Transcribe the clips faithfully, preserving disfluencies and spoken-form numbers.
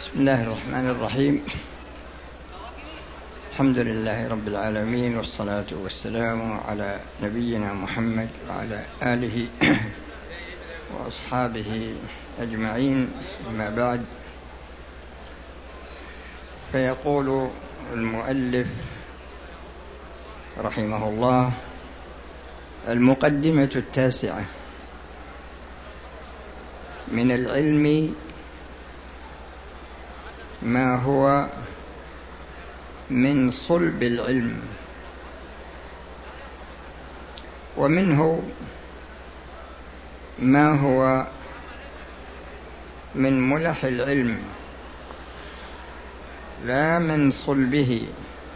بسم الله الرحمن الرحيم. الحمد لله رب العالمين، والصلاة والسلام على نبينا محمد وعلى آله وأصحابه أجمعين، أما بعد. فيقول المؤلف رحمه الله: المقدمة التاسعة: من العلم ما هو من صلب العلم، ومنه ما هو من ملح العلم لا من صلبه،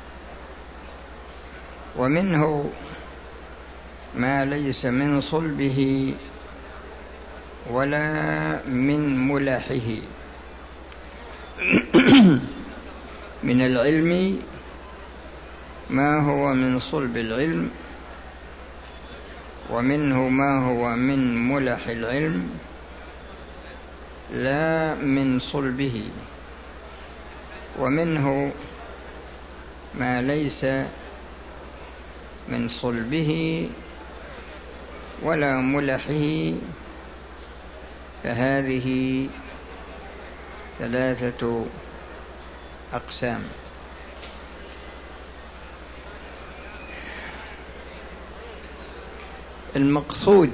ومنه ما ليس من صلبه ولا من ملحه. من العلم ما هو من صلب العلم، ومنه ما هو من ملح العلم لا من صلبه، ومنه ما ليس من صلبه ولا ملحه. فهذه ثلاثة أقسام. المقصود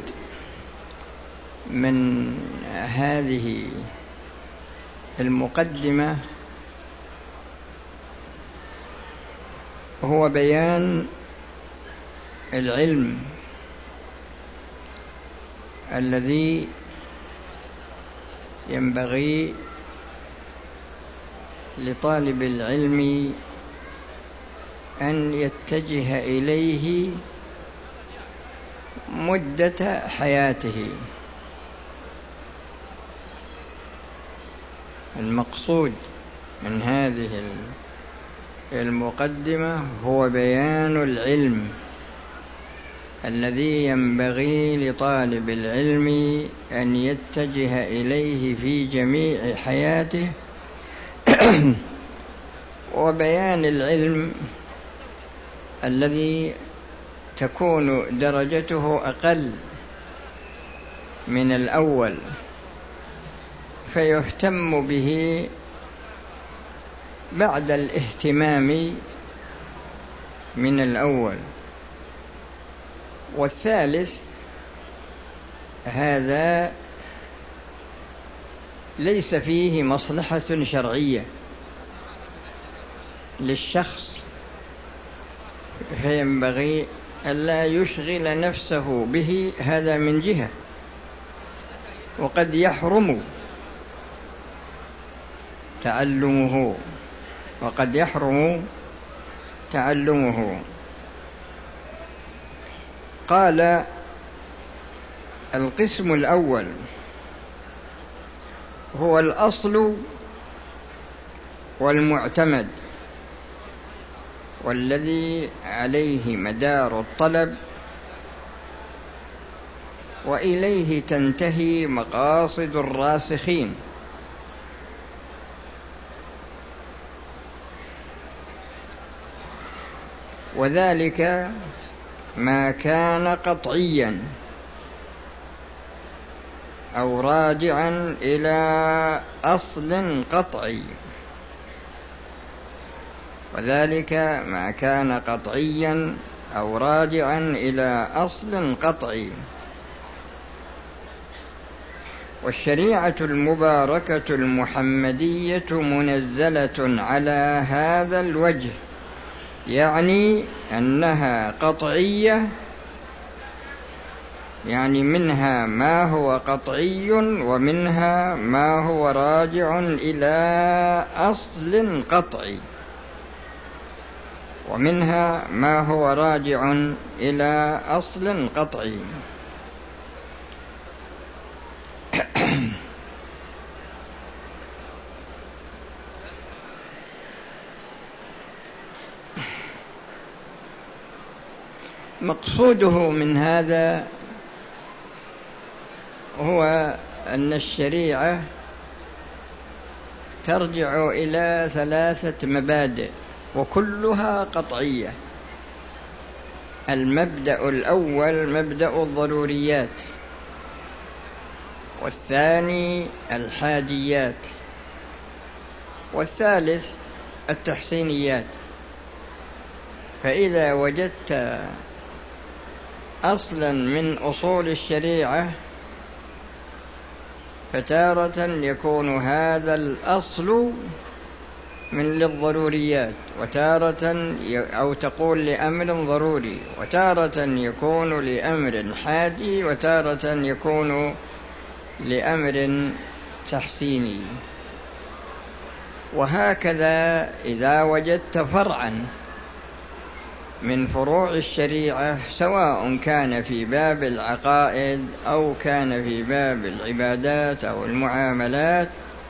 من هذه المقدمة هو بيان العلم الذي ينبغي لطالب العلم أن يتجه إليه مدة حياته. المقصود من هذه المقدمة هو بيان العلم الذي ينبغي لطالب العلم أن يتجه إليه في جميع حياته، وبيان العلم الذي تكون درجته أقل من الأول، فيهتم به بعد الاهتمام من الأول. والثالث هذا ليس فيه مصلحة شرعية للشخص، فينبغي ألا يشغل نفسه به، هذا من جهة. وقد يحرم تعلمه وقد يحرم تعلمه. قال: القسم الأول هو الأصل والمعتمد، والذي عليه مدار الطلب، وإليه تنتهي مقاصد الراسخين. وذلك ما كان قطعيا أو راجعا إلى أصل قطعي وذلك ما كان قطعيا أو راجعا إلى أصل قطعي. والشريعة المباركة المحمدية منزلة على هذا الوجه، يعني أنها قطعية، يعني منها ما هو قطعي ومنها ما هو راجع إلى أصل قطعي، ومنها ما هو راجع إلى أصل قطعي. مقصوده من هذا هو أن الشريعة ترجع إلى ثلاثة مبادئ وكلها قطعية. المبدأ الأول مبدأ الضروريات، والثاني الحاجيات، والثالث التحسينيات. فإذا وجدت أصلا من أصول الشريعة فتارة يكون هذا الأصل من للضروريات، وتارة أو تقول لأمر ضروري، وتارة يكون لأمر حاجي، وتارة يكون لأمر تحسيني. وهكذا إذا وجدت فرعا من فروع الشريعة سواء كان في باب العقائد أو كان في باب العبادات أو المعاملات،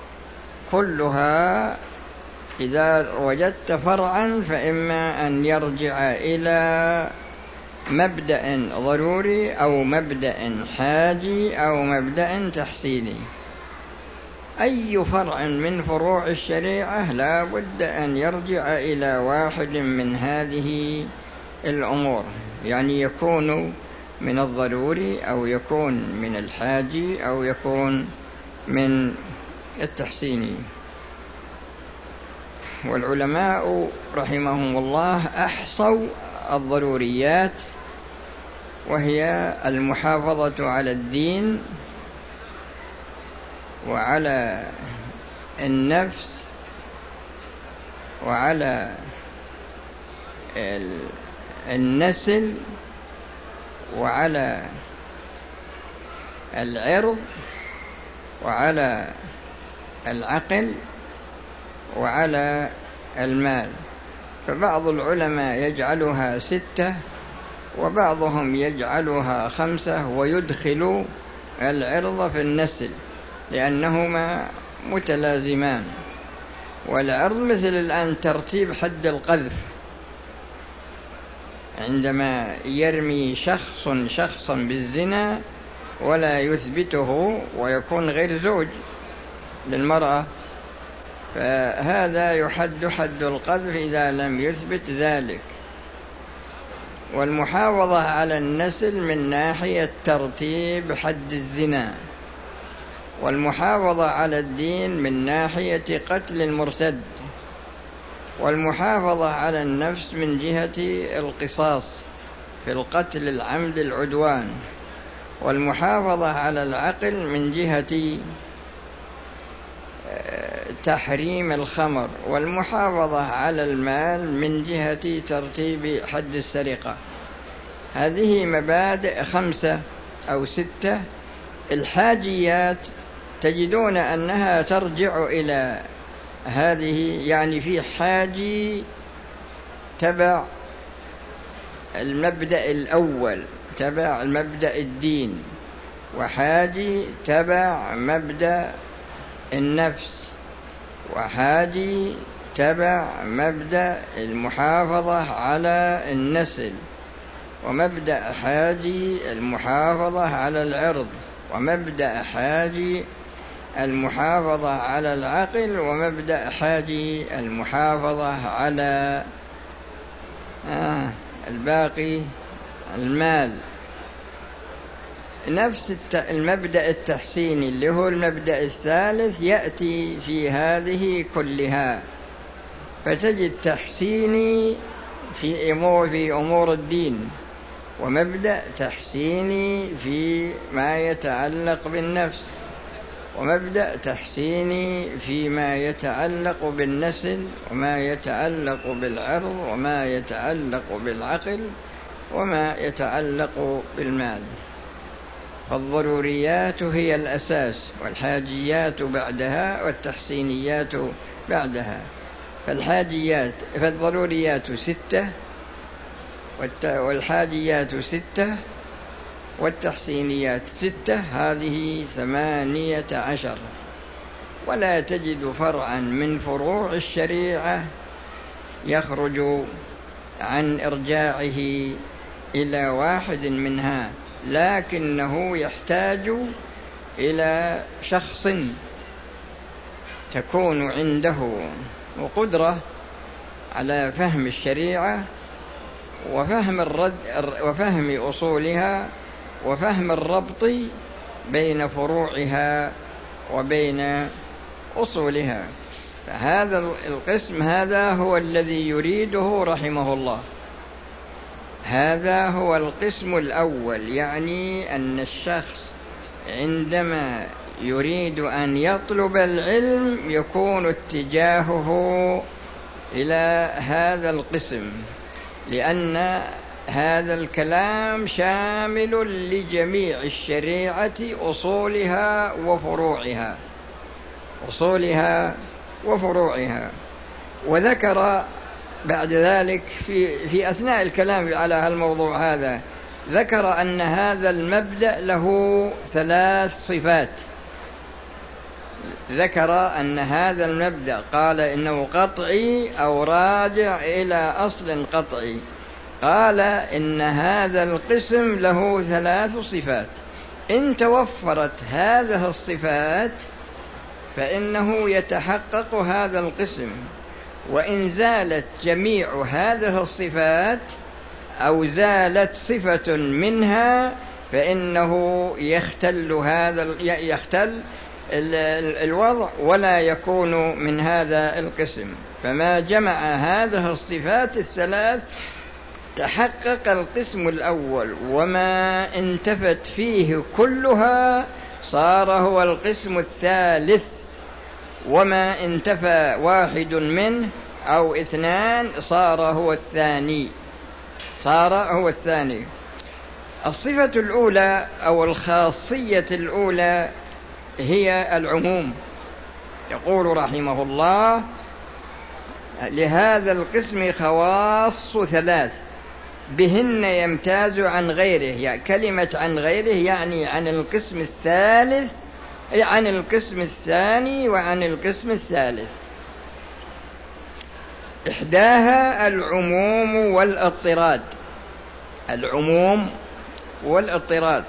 كلها إذا وجدت فرعا فإما أن يرجع إلى مبدأ ضروري أو مبدأ حاجي أو مبدأ تحسيني. أي فرع من فروع الشريعة لا بد أن يرجع إلى واحد من هذه الأمور، يعني يكون من الضروري أو يكون من الحاجي أو يكون من التحسيني. والعلماء رحمهم الله أحصوا الضروريات، وهي المحافظة على الدين وعلى النفس وعلى النسل وعلى العرض وعلى العقل وعلى المال. فبعض العلماء يجعلها ستة وبعضهم يجعلها خمسة ويدخل العرض في النسل لأنهما متلازمان. والعرض مثل الآن ترتيب حد القذف، عندما يرمي شخص شخصا بالزنا ولا يثبته ويكون غير زوج للمرأة، فهذا يحد حد القذف إذا لم يثبت ذلك. والمحافظة على النسل من ناحية ترتيب حد الزنا، والمحافظة على الدين من ناحية قتل المرتد، والمحافظة على النفس من جهة القصاص في القتل العمد العدوان، والمحافظة على العقل من جهة تحريم الخمر، والمحافظة على المال من جهة ترتيب حد السرقة. هذه مبادئ خمسة أو ستة. الحاجيات تجدون أنها ترجع إلى هذه، يعني في حاجي تبع المبدأ الأول تبع المبدأ الدين، وحاجي تبع مبدأ النفس، وحاجي تبع مبدأ المحافظة على النسل، ومبدأ حاجي المحافظة على العرض، ومبدأ حاجي المحافظة على العقل، ومبدأ حاجي المحافظة على آه الباقي المال. نفس المبدأ التحسيني اللي هو المبدأ الثالث يأتي في هذه كلها، فتجد تحسيني في أمور, في أمور الدين، ومبدأ تحسيني في ما يتعلق بالنفس، ومبدأ تحسيني فيما يتعلق بالنسل، وما يتعلق بالعرض، وما يتعلق بالعقل، وما يتعلق بالمال. فالضروريات هي الأساس، والحاجيات بعدها، والتحسينيات بعدها. فالحاجيات فالضروريات ستة، والحاجيات ستة، والتحسينيات ستة، هذه ثمانية عشر. ولا تجد فرعا من فروع الشريعة يخرج عن إرجاعه إلى واحد منها، لكنه يحتاج إلى شخص تكون عنده وقدرة على فهم الشريعة وفهم الرد وفهم أصولها وفهم الربط بين فروعها وبين أصولها. فهذا القسم هذا هو الذي يريده رحمه الله. هذا هو القسم الأول، يعني أن الشخص عندما يريد أن يطلب العلم يكون اتجاهه إلى هذا القسم، لأن هذا الكلام شامل لجميع الشريعة أصولها وفروعها أصولها وفروعها. وذكر بعد ذلك في, في أثناء الكلام على الموضوع هذا ذكر أن هذا المبدأ له ثلاث صفات. ذكر أن هذا المبدأ قال إنه قطعي أو راجع إلى أصل قطعي. قال إن هذا القسم له ثلاث صفات، إن توفرت هذه الصفات فإنه يتحقق هذا القسم، وإن زالت جميع هذه الصفات أو زالت صفة منها فإنه يختل هذا يختل الوضع ولا يكون من هذا القسم. فما جمع هذه الصفات الثلاث تحقق القسم الأول، وما انتفت فيه كلها صار هو القسم الثالث، وما انتفى واحد منه أو اثنان صار هو الثاني صار هو الثاني. الصفة الأولى أو الخاصية الأولى هي العموم. يقول رحمه الله: لهذا القسم خواص ثلاث بهن يمتاز عن غيره. يعني كلمة عن غيره يعني عن القسم الثالث، عن القسم الثاني وعن القسم الثالث. إحداها العموم والاضطراد. العموم والاضطراد.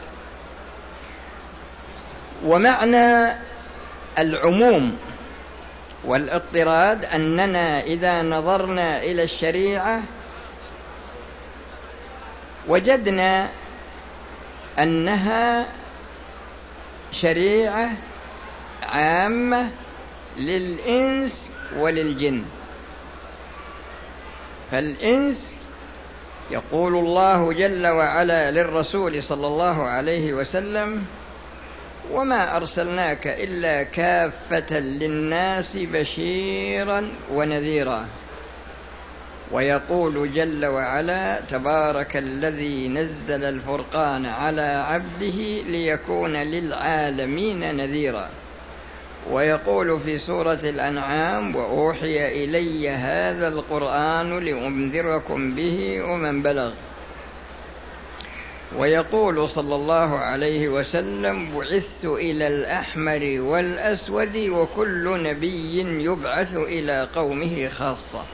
ومعنى العموم والاضطراد أننا إذا نظرنا إلى الشريعة وجدنا أنها شريعة عامة للإنس وللجن. فالإنس يقول الله جل وعلا للرسول صلى الله عليه وسلم: وما أرسلناك إلا كافة للناس بشيرا ونذيرا. ويقول جل وعلا: تبارك الذي نزل الفرقان على عبده ليكون للعالمين نذيرا. ويقول في سورة الأنعام: وأوحي إلي هذا القرآن لأنذركم به ومن بلغ. ويقول صلى الله عليه وسلم: بعثت إلى الأحمر والأسود وكل نبي يبعث إلى قومه خاصة.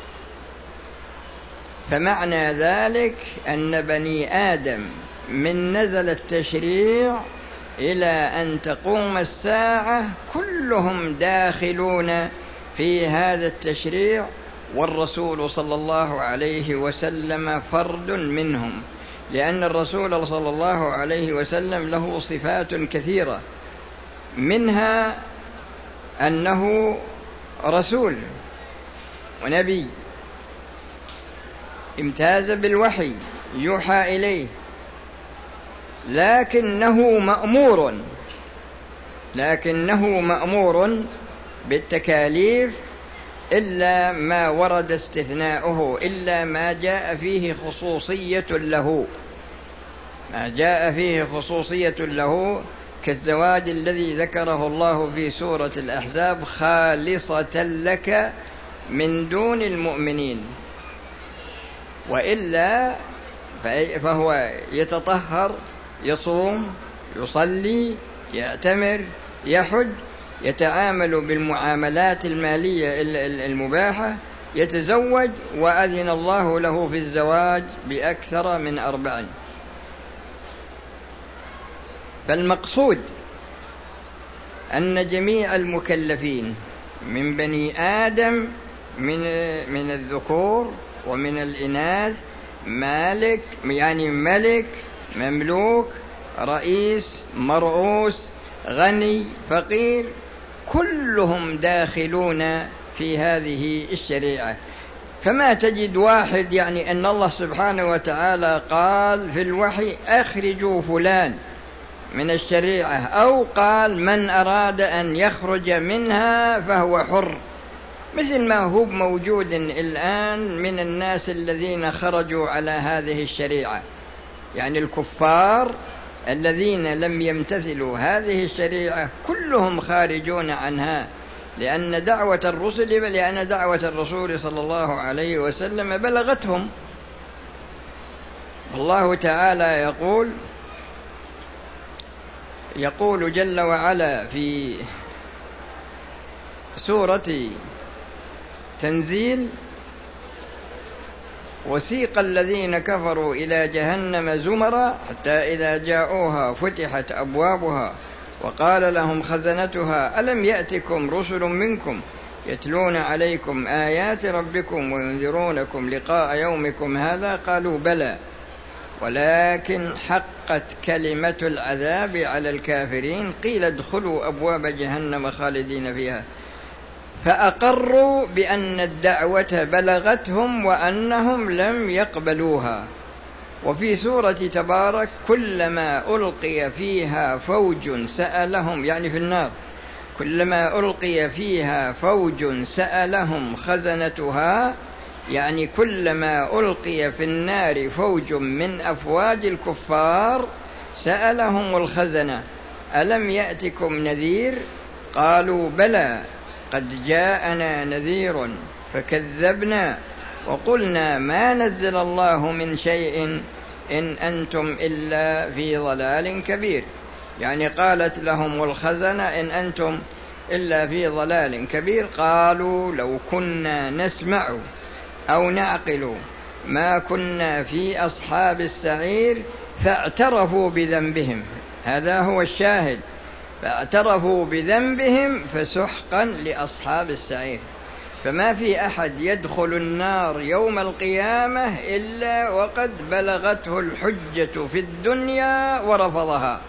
فمعنى ذلك أن بني آدم من نزل التشريع إلى أن تقوم الساعة كلهم داخلون في هذا التشريع، والرسول صلى الله عليه وسلم فرد منهم، لأن الرسول صلى الله عليه وسلم له صفات كثيرة، منها أنه رسول ونبي امتاز بالوحي يوحى إليه، لكنه مأمور لكنه مأمور بالتكاليف إلا ما ورد استثناؤه، إلا ما جاء فيه خصوصية له ما جاء فيه خصوصية له كالزواج الذي ذكره الله في سورة الأحزاب: خالصة لك من دون المؤمنين. وإلا فهو يتطهر، يصوم، يصلي، يعتمر، يحج، يتعامل بالمعاملات المالية المباحة، يتزوج، وأذن الله له في الزواج بأكثر من أربع. فالمقصود أن جميع المكلفين من بني آدم من من الذكور ومن الإناث، مالك يعني ملك، مملوك، رئيس، مرؤوس، غني، فقير، كلهم داخلون في هذه الشريعة. فما تجد واحد يعني أن الله سبحانه وتعالى قال في الوحي أخرجوا فلان من الشريعة، أو قال من أراد أن يخرج منها فهو حر، مثل ما هو موجود الآن من الناس الذين خرجوا على هذه الشريعة، يعني الكفار الذين لم يمتثلوا هذه الشريعة كلهم خارجون عنها، لأن دعوة الرسل لأن دعوة الرسول صلى الله عليه وسلم بلغتهم. الله تعالى يقول يقول جل وعلا في سورة تنزيل: وسيق الذين كفروا إلى جهنم زمرا حتى إذا جاءوها فتحت أبوابها وقال لهم خزنتها ألم يأتكم رسل منكم يتلون عليكم آيات ربكم وينذرونكم لقاء يومكم هذا قالوا بلى ولكن حقت كلمة العذاب على الكافرين قيل ادخلوا أبواب جهنم خالدين فيها، فأقروا بأن الدعوة بلغتهم وأنهم لم يقبلوها. وفي سورة تبارك: كلما ألقي فيها فوج سألهم، يعني في النار، كلما ألقي فيها فوج سألهم خزنتها، يعني كلما ألقي في النار فوج من أفواج الكفار سألهم الخزنة ألم يأتكم نذير قالوا بلى قد جاءنا نذير فكذبنا وقلنا ما نزل الله من شيء إن أنتم إلا في ضلال كبير، يعني قالت لهم الخزنة إن أنتم إلا في ضلال كبير. قالوا لو كنا نسمع أو نعقل ما كنا في أصحاب السعير فاعترفوا بذنبهم، هذا هو الشاهد، فاعترفوا بذنبهم فسحقا لأصحاب السعير. فما في أحد يدخل النار يوم القيامة إلا وقد بلغته الحجة في الدنيا ورفضها،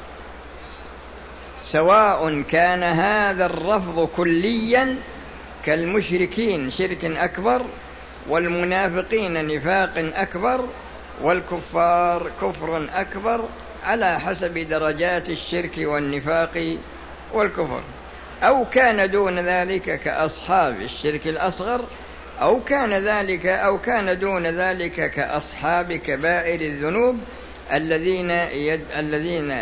سواء كان هذا الرفض كليا كالمشركين شرك أكبر، والمنافقين نفاق أكبر، والكفار كفر أكبر، على حسب درجات الشرك والنفاق والكفر، أو كان دون ذلك كأصحاب الشرك الأصغر، أو كان ذلك أو كان دون ذلك كأصحاب كبائر الذنوب الذين يد الذين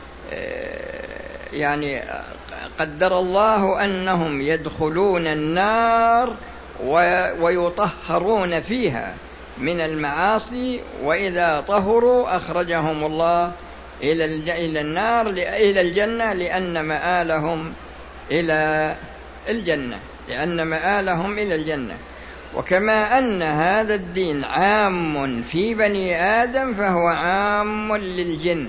يعني قدر الله أنهم يدخلون النار ويطهرون فيها من المعاصي، وإذا طهروا أخرجهم الله إلى النار إلى الجنة لأن مآلهم إلى الجنة لأن مآلهم إلى الجنة. وكما أن هذا الدين عام في بني آدم فهو عام للجن.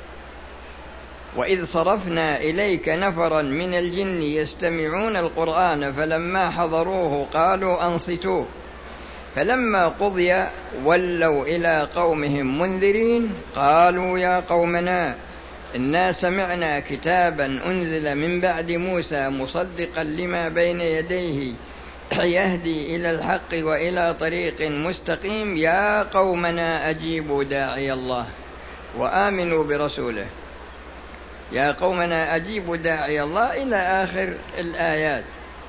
وإذ صرفنا إليك نفرا من الجن يستمعون القرآن فلما حضروه قالوا أنصتوا فلما قضي ولوا إلى قومهم منذرين قالوا يا قومنا إنا سمعنا كتابا أنزل من بعد موسى مصدقا لما بين يديه يهدي إلى الحق وإلى طريق مستقيم يا قومنا أجيبوا داعي الله وآمنوا برسوله يا قومنا أجيبوا داعي الله إلى آخر الآيات.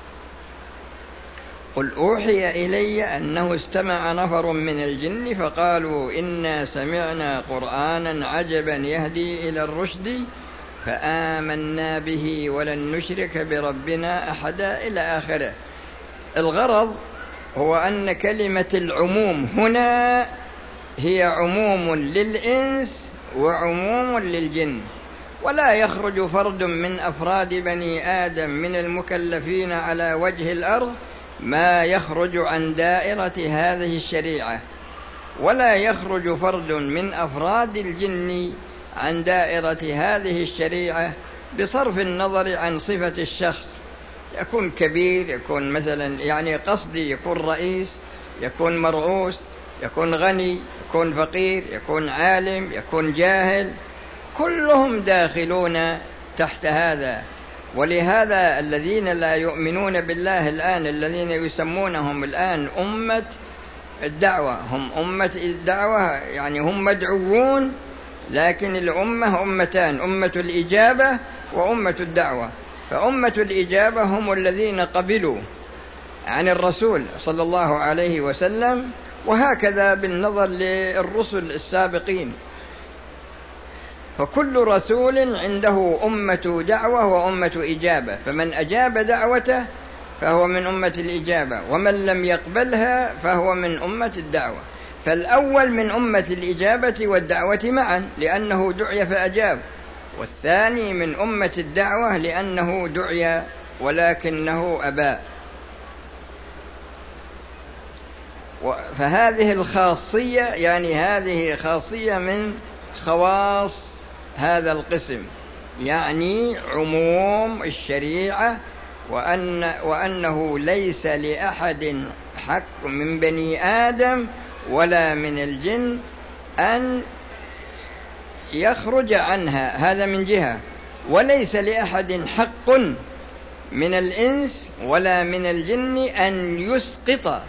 قل أوحي إلي أنه استمع نفر من الجن فقالوا إنا سمعنا قرآنا عجبا يهدي إلى الرشد فآمنا به ولن نشرك بربنا أحدا إلى آخره. الغرض هو أن كلمة العموم هنا هي عموم للإنس وعموم للجن، ولا يخرج فرد من أفراد بني آدم من المكلفين على وجه الأرض ما يخرج عن دائرة هذه الشريعة، ولا يخرج فرد من أفراد الجن عن دائرة هذه الشريعة بصرف النظر عن صفة الشخص يكون كبير، يكون مثلا يعني قصدي يكون رئيس، يكون مرؤوس، يكون غني، يكون فقير، يكون عالم، يكون جاهل، كلهم داخلون تحت هذا. ولهذا الذين لا يؤمنون بالله الآن، الذين يسمونهم الآن أمة الدعوة، هم أمة الدعوة، يعني هم مدعوون، لكن الأمة أمتان، أمة الإجابة وأمة الدعوة. فأمة الإجابة هم الذين قبلوا عن الرسول صلى الله عليه وسلم، وهكذا بالنظر للرسل السابقين، فكل رسول عنده أمة دعوة وأمة إجابة، فمن أجاب دعوته فهو من أمة الإجابة، ومن لم يقبلها فهو من أمة الدعوة. فالأول من أمة الإجابة والدعوة معا لأنه دعي فأجاب، والثاني من أمة الدعوة لأنه دعي ولكنه أبى. فهذه الخاصية، يعني هذه خاصية من خواص هذا القسم، يعني عموم الشريعة، وأن وأنه ليس لأحد حق من بني آدم ولا من الجن أن يخرج عنها، هذا من جهة، وليس لأحد حق من الإنس ولا من الجن أن يسقط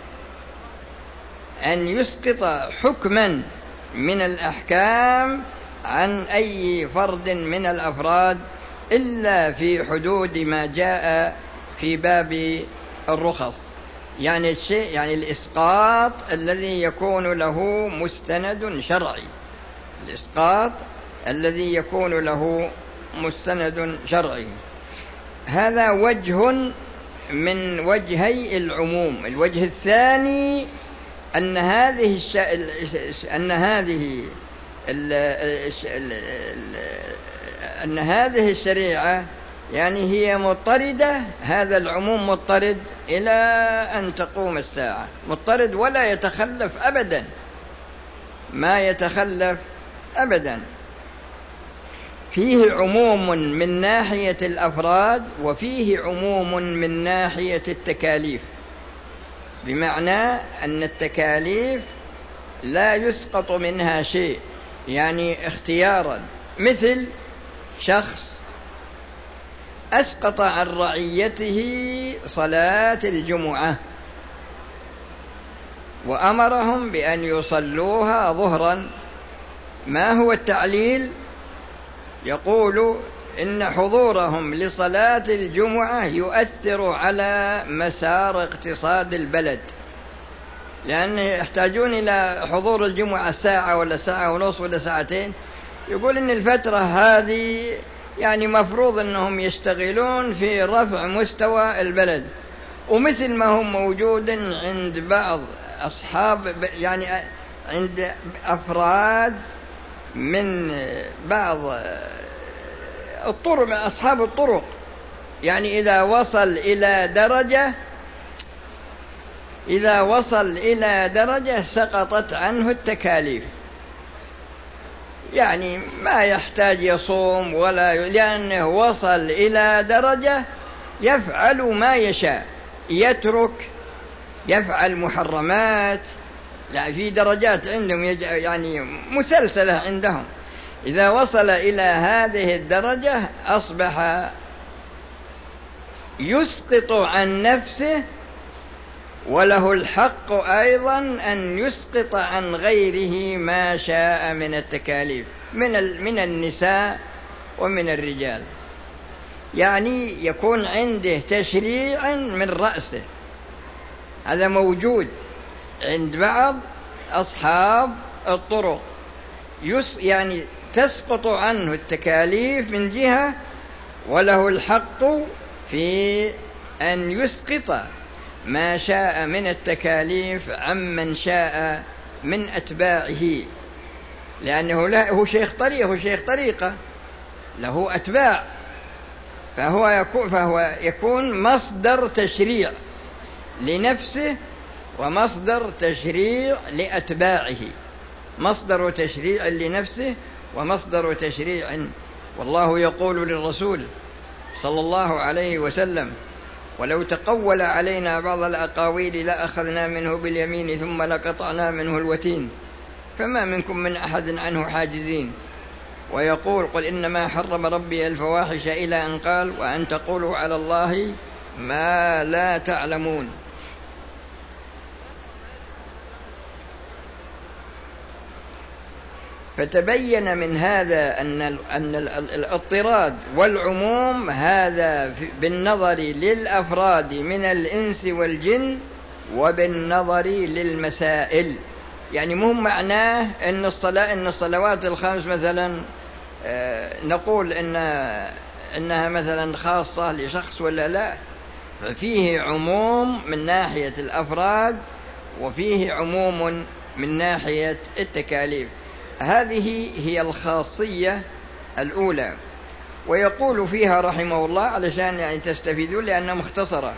أن يسقط حكما من الأحكام عن أي فرد من الأفراد إلا في حدود ما جاء في باب الرخص، يعني الشيء، يعني الإسقاط الذي يكون له مستند شرعي، الإسقاط الذي يكون له مستند شرعي. هذا وجه من وجهي العموم. الوجه الثاني أن هذه الش... أن هذه ال... ال... أن هذه الشريعة يعني هي مضطردة، هذا العموم مضطرد إلى أن تقوم الساعة، مضطرد ولا يتخلف أبدا، ما يتخلف أبدا. فيه عموم من ناحية الأفراد، وفيه عموم من ناحية التكاليف، بمعنى أن التكاليف لا يسقط منها شيء، يعني اختيارا، مثل شخص أسقط عن رعيته صلاة الجمعة وأمرهم بأن يصلوها ظهرا، ما هو التعليل؟ يقول إن حضورهم لصلاة الجمعة يؤثر على مسار اقتصاد البلد، لأن يحتاجون إلى حضور الجمعة ساعة ولا ساعة ونصف ولا ساعتين. يقول إن الفترة هذه يعني مفروض أنهم يشتغلون في رفع مستوى البلد، ومثل ما هم موجود عند بعض أصحاب، يعني عند أفراد من بعض الطرق، أصحاب الطرق، يعني إذا وصل إلى درجة إذا وصل إلى درجة سقطت عنه التكاليف، يعني ما يحتاج يصوم ولا، لأنه وصل إلى درجة يفعل ما يشاء، يترك، يفعل محرمات، لا في درجات عندهم يعني مسلسلة عندهم. إذا وصل إلى هذه الدرجة أصبح يسقط عن نفسه، وله الحق أيضا أن يسقط عن غيره ما شاء من التكاليف، من من النساء ومن الرجال، يعني يكون عنده تشريع من رأسه. هذا موجود عند بعض أصحاب الطرق، يعني تسقط عنه التكاليف من جهة، وله الحق في أن يسقط ما شاء من التكاليف عمن شاء من أتباعه، لأنه له شيخ طريقة، هو شيخ طريقة له أتباع، فهو يكون, فهو يكون مصدر تشريع لنفسه ومصدر تشريع لأتباعه، مصدر تشريع لنفسه ومصدر تشريع. والله يقول للرسول صلى الله عليه وسلم: ولو تقول علينا بعض الأقاويل لأخذنا منه باليمين ثم لقطعنا منه الوتين فما منكم من أحد عنه حاجزين. ويقول قل إنما حرم ربي الفواحش إلى أن قال وأن تقولوا على الله ما لا تعلمون. فتبين من هذا أن أن الاضطراد والعموم هذا بالنظر للأفراد من الإنس والجن وبالنظر للمسائل. يعني مهم معناه أن الصلاة أن الصلوات الخمس مثلا نقول إن إنها مثلا خاصة لشخص ولا لا، ففيه عموم من ناحية الأفراد وفيه عموم من ناحية التكاليف. هذه هي الخاصية الأولى. ويقول فيها رحمه الله علشان يعني تستفيدون لأنها مختصرة: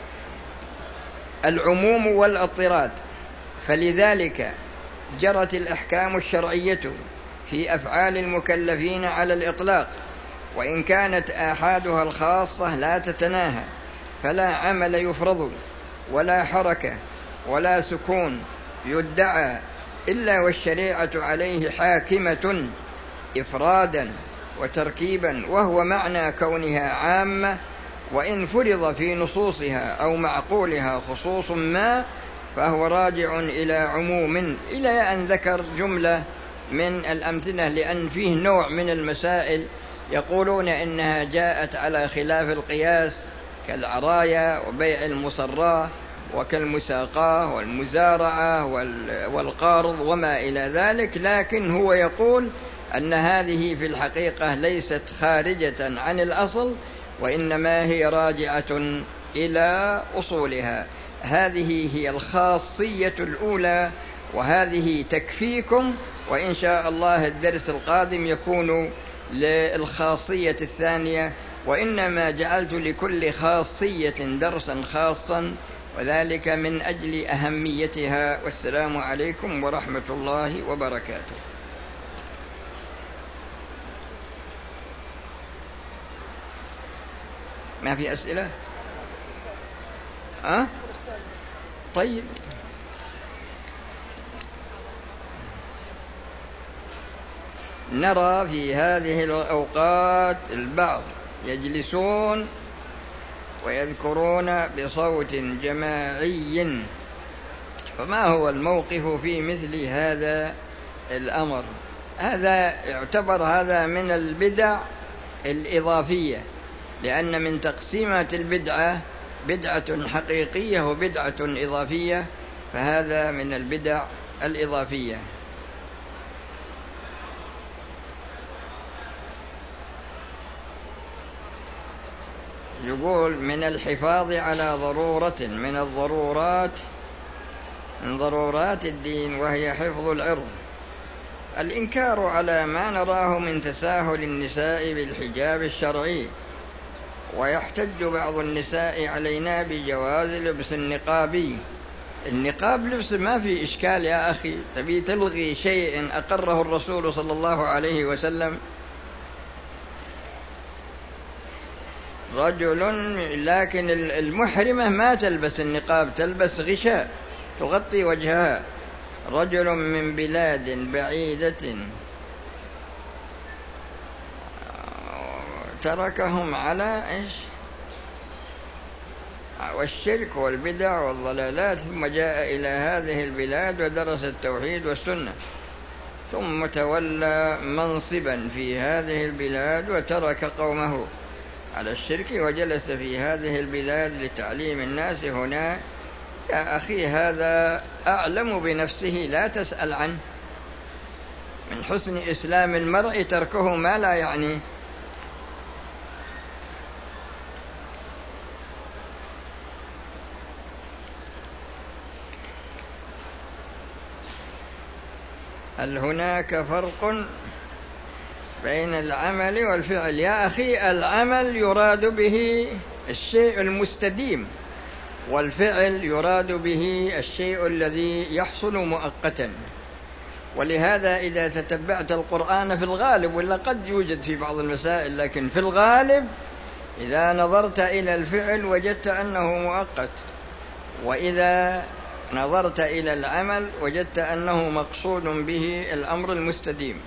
العموم والاضطراد، فلذلك جرت الأحكام الشرعية في أفعال المكلفين على الإطلاق، وإن كانت آحادها الخاصة لا تتناهى، فلا عمل يفرض ولا حركة ولا سكون يدعى إلا والشريعة عليه حاكمة إفرادا وتركيبا، وهو معنى كونها عامة، وإن فرض في نصوصها أو معقولها خصوص ما فهو راجع إلى عموم، إلى أن ذكر جملة من الأمثلة، لأن فيه نوع من المسائل يقولون إنها جاءت على خلاف القياس كالعرايا وبيع المصراة وكالمساقاة والمزارعة والقارض وما إلى ذلك، لكن هو يقول أن هذه في الحقيقة ليست خارجة عن الأصل، وإنما هي راجعة إلى أصولها. هذه هي الخاصية الأولى، وهذه تكفيكم، وإن شاء الله الدرس القادم يكون للخاصية الثانية، وإنما جعلت لكل خاصية درسا خاصا، وذلك من أجل أهميتها. والسلام عليكم ورحمة الله وبركاته. ما في أسئلة؟ أه؟ طيب. نرى في هذه الأوقات البعض يجلسون ويذكرون بصوت جماعي، فما هو الموقف في مثل هذا الأمر؟ هذا يعتبر هذا من البدع الإضافية، لأن من تقسيمات البدعة بدعة حقيقية وبدعة إضافية، فهذا من البدع الإضافية. يقول من الحفاظ على ضرورة من الضرورات من ضرورات الدين، وهي حفظ العرض، الإنكار على ما نراه من تساهل النساء بالحجاب الشرعي. ويحتج بعض النساء علينا بجواز لبس النقابي. النقاب لبس ما في إشكال يا أخي، تبي تلغي شيء أقره الرسول صلى الله عليه وسلم؟ رجل، لكن المحرمة ما تلبس النقاب، تلبس غشاء تغطي وجهها. رجل من بلاد بعيدة تركهم على إيش؟ والشرك والبدع والضلالات، ثم جاء إلى هذه البلاد ودرس التوحيد والسنة، ثم تولى منصبا في هذه البلاد وترك قومه على الشرك وجلس في هذه البلاد لتعليم الناس هنا. يا أخي هذا أعلم بنفسه، لا تسأل عنه. من حسن إسلام المرء تركه ما لا يعنيه. هل هناك فرق بين العمل والفعل؟ يا أخي العمل يراد به الشيء المستديم، والفعل يراد به الشيء الذي يحصل مؤقتا. ولهذا إذا تتبعت القرآن في الغالب، ولا قد يوجد في بعض المسائل، لكن في الغالب إذا نظرت إلى الفعل وجدت أنه مؤقت، وإذا نظرت إلى العمل وجدت أنه مقصود به الأمر المستديم.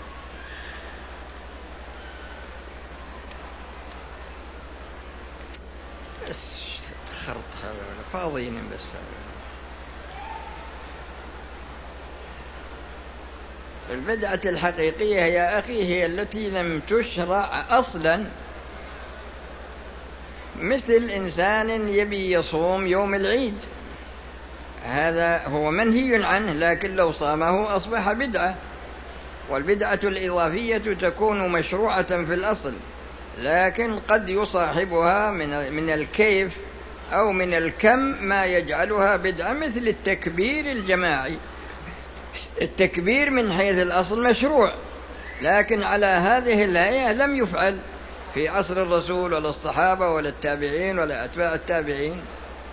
بس خرط هذا فاضيين بس. البدعة الحقيقية يا أخي هي التي لم تشرع أصلا، مثل إنسان يبي يصوم يوم العيد، هذا هو منهي عنه، لكن لو صامه أصبح بدعة. والبدعة الإضافية تكون مشروعة في الأصل، لكن قد يصاحبها من من الكيف أو من الكم ما يجعلها بدعة، مثل التكبير الجماعي. التكبير من حيث الأصل مشروع، لكن على هذه الهيئة لم يفعل في عصر الرسول ولا الصحابة ولا التابعين ولا أتباع التابعين.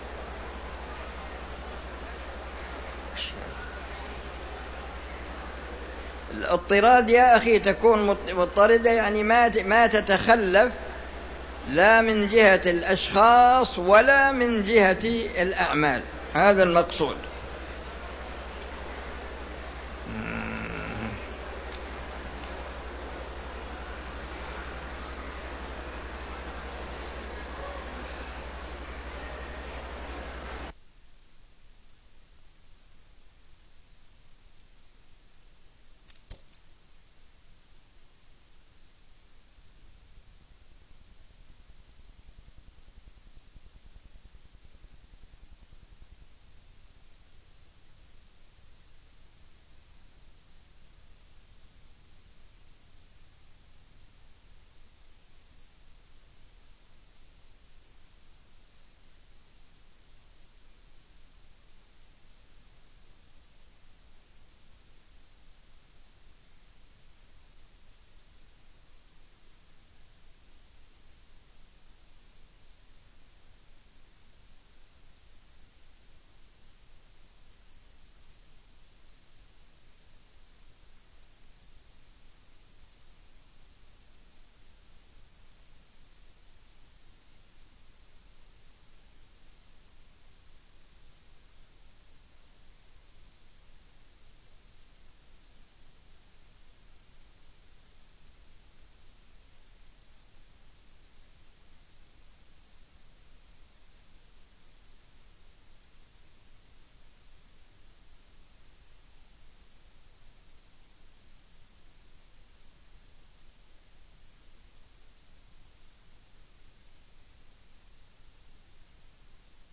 الاضطراد يا أخي تكون مضطردة، يعني ما ما تتخلف لا من جهة الأشخاص ولا من جهة الأعمال، هذا المقصود.